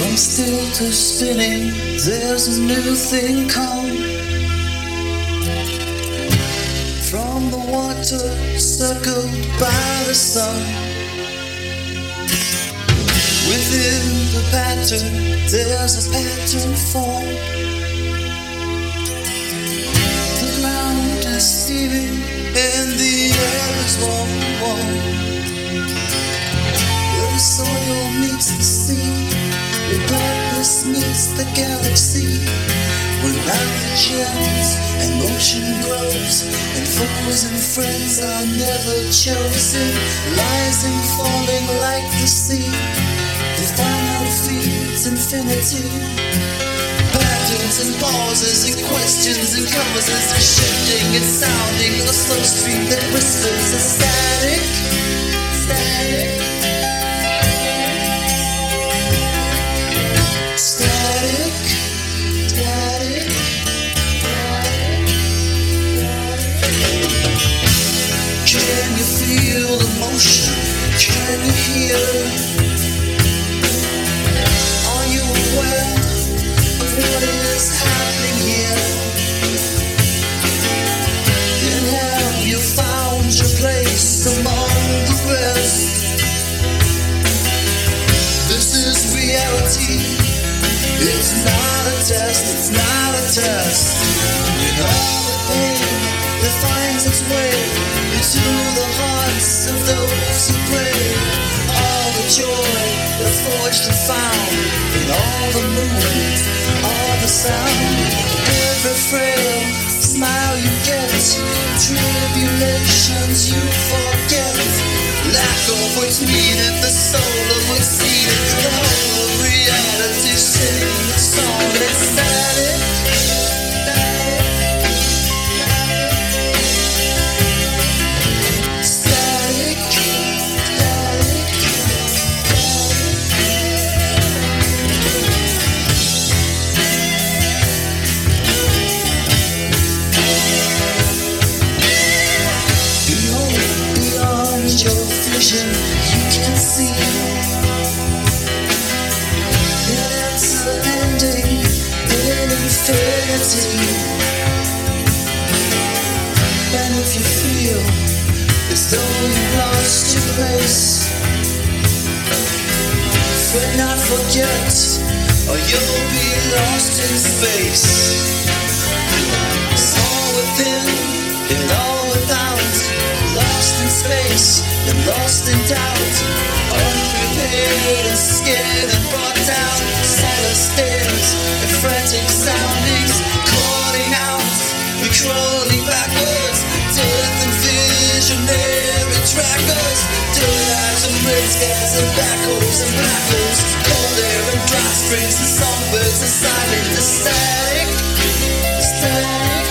From still to spinning, there's a new thing come. From the water circled by the sun. Within the pattern, there's a pattern form. The ground is steaming and the air is warm, warm. Where the soil meets the sea, where darkness meets the galaxy, where nitrogens and motion grows, and foes and friends are never chosen, rising, falling like the sea. The final feeds infinity. Patterns and pauses and questions and causes and shifting and sounding, a slow stream that whispers a static, static, static, static. Can you feel the motion? Can you hear? What is happening here? And have you found your place among the rest? This is reality. It's not a test, it's not a test. When all the pain that finds its way into the hearts of those who pray, all the joy that's forged and found in all the movement, all the sound, every frail smile you get, tribulations you forget, lack of what's needed, the soul of what's seated, the whole of reality singing a song that's static, static, static. You can see that it's an ending in infinity. And if you feel as though you've lost your place, fret not, forget, or you'll be lost in space. It's all within and all without, lost in space and lost in doubt, unprepared and scared and brought down, silent stares and frantic soundings, calling out and crawling backwards, death and visionary trackers, dirt eyes and red skies and backhoes and black holes, cold air and dry springs and songbirds and silent and static, static.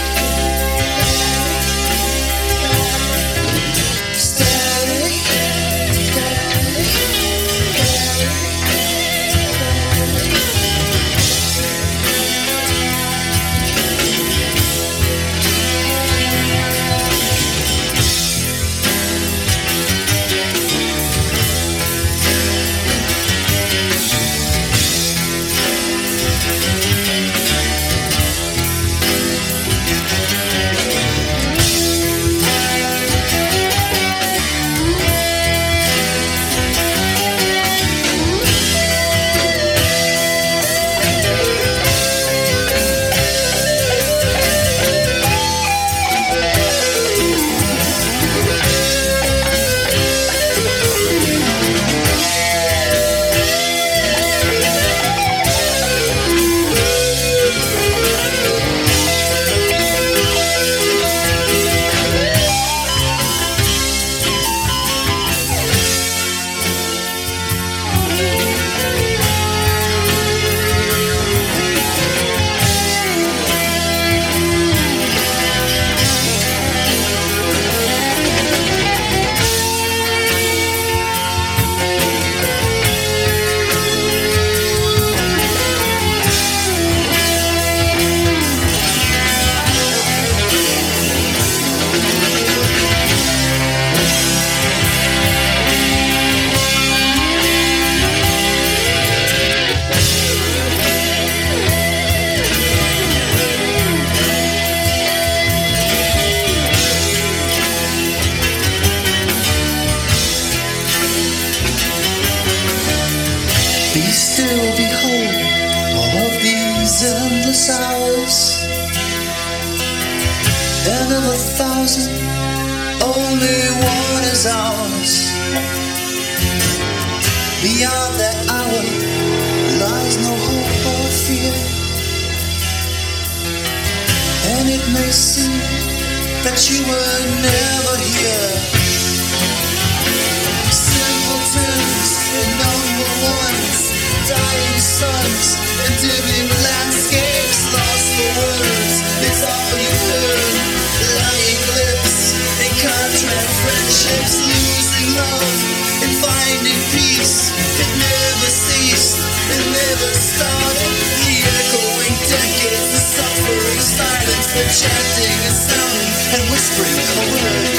Be still, behold all of these endless hours, and of 1,000, only one is ours. Beyond that hour lies no hope or fear, and it may seem that you were never here. Simpletons and number ones, dying suns and dimming landscapes, lost for words, it's all you heard. Lying lips and contract friendships, losing love and finding peace. It never ceased, it never started. The echoing decades, the suffering silence, the chanting and sounding and whispering a word.